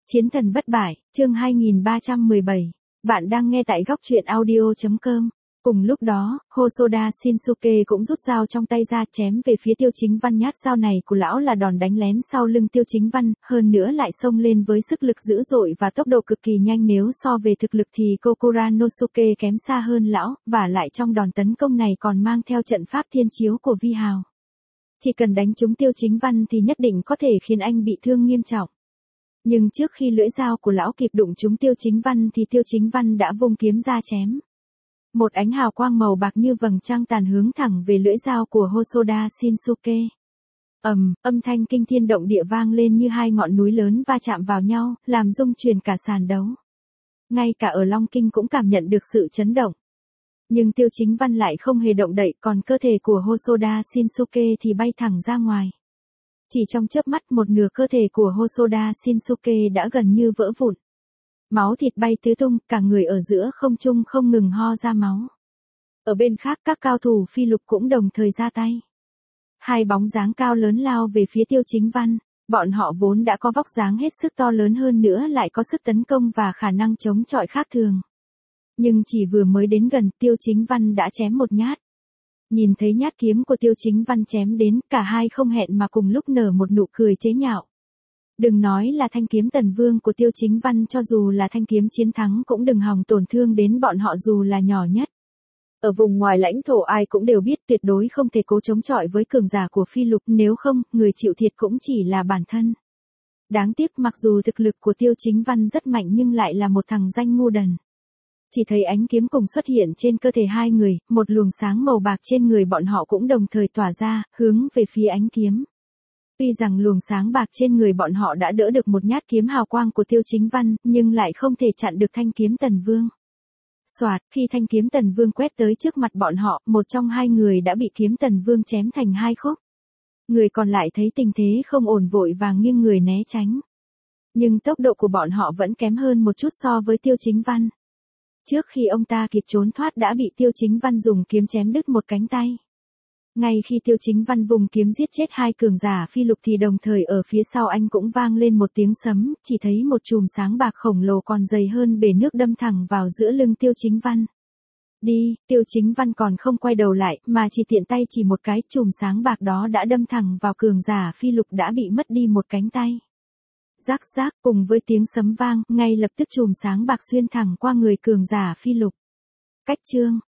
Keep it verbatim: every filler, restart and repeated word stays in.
Chiến thần bất bại, chương hai nghìn ba trăm mười bảy. Bạn đang nghe tại góc truyện audio chấm com. Cùng lúc đó, Hosoda Shinsuke cũng rút dao trong tay ra chém về phía Tiêu Chính Văn. Nhát dao này của lão là đòn đánh lén sau lưng Tiêu Chính Văn, hơn nữa lại xông lên với sức lực dữ dội và tốc độ cực kỳ nhanh. Nếu so về thực lực thì Kokura Nosuke kém xa hơn lão, và lại trong đòn tấn công này còn mang theo trận pháp thiên chiếu của Vi Hào. Chỉ cần đánh trúng Tiêu Chính Văn thì nhất định có thể khiến anh bị thương nghiêm trọng. Nhưng trước khi lưỡi dao của lão kịp đụng trúng Tiêu Chính Văn thì Tiêu Chính Văn đã vung kiếm ra chém. Một ánh hào quang màu bạc như vầng trăng tàn hướng thẳng về lưỡi dao của Hosoda Shinsuke. Ầm, âm thanh kinh thiên động địa vang lên như hai ngọn núi lớn va chạm vào nhau, làm rung chuyển cả sàn đấu. Ngay cả ở Long Kinh cũng cảm nhận được sự chấn động. Nhưng Tiêu Chính Văn lại không hề động đậy, còn cơ thể của Hosoda Shinsuke thì bay thẳng ra ngoài. Chỉ trong chớp mắt một nửa cơ thể của Hosoda Shinsuke đã gần như vỡ vụn. Máu thịt bay tứ tung, cả người ở giữa không trung không ngừng ho ra máu. Ở bên khác các cao thủ phi lục cũng đồng thời ra tay. Hai bóng dáng cao lớn lao về phía Tiêu Chính Văn, bọn họ vốn đã có vóc dáng hết sức to lớn, hơn nữa lại có sức tấn công và khả năng chống chọi khác thường. Nhưng chỉ vừa mới đến gần, Tiêu Chính Văn đã chém một nhát. Nhìn thấy nhát kiếm của Tiêu Chính Văn chém đến, cả hai không hẹn mà cùng lúc nở một nụ cười chế nhạo. Đừng nói là thanh kiếm Tần Vương của Tiêu Chính Văn, cho dù là thanh kiếm chiến thắng cũng đừng hòng tổn thương đến bọn họ dù là nhỏ nhất. Ở vùng ngoài lãnh thổ ai cũng đều biết tuyệt đối không thể cố chống chọi với cường giả của phi lục, nếu không, người chịu thiệt cũng chỉ là bản thân. Đáng tiếc mặc dù thực lực của Tiêu Chính Văn rất mạnh nhưng lại là một thằng danh ngu đần. Chỉ thấy ánh kiếm cùng xuất hiện trên cơ thể hai người, một luồng sáng màu bạc trên người bọn họ cũng đồng thời tỏa ra, hướng về phía ánh kiếm. Tuy rằng luồng sáng bạc trên người bọn họ đã đỡ được một nhát kiếm hào quang của Tiêu Chính Văn, nhưng lại không thể chặn được thanh kiếm Tần Vương. Soạt, khi thanh kiếm Tần Vương quét tới trước mặt bọn họ, một trong hai người đã bị kiếm Tần Vương chém thành hai khúc. Người còn lại thấy tình thế không ổn vội vàng nghiêng người né tránh. Nhưng tốc độ của bọn họ vẫn kém hơn một chút so với Tiêu Chính Văn. Trước khi ông ta kịp trốn thoát đã bị Tiêu Chính Văn dùng kiếm chém đứt một cánh tay. Ngay khi Tiêu Chính Văn vùng kiếm giết chết hai cường giả phi lục thì đồng thời ở phía sau anh cũng vang lên một tiếng sấm, chỉ thấy một chùm sáng bạc khổng lồ còn dày hơn bể nước đâm thẳng vào giữa lưng Tiêu Chính Văn. Đi, Tiêu Chính Văn còn không quay đầu lại, mà chỉ tiện tay chỉ một cái, chùm sáng bạc đó đã đâm thẳng vào cường giả phi lục đã bị mất đi một cánh tay. Rắc rác, cùng với tiếng sấm vang, ngay lập tức chùm sáng bạc xuyên thẳng qua người cường giả phi lục. Cách chương,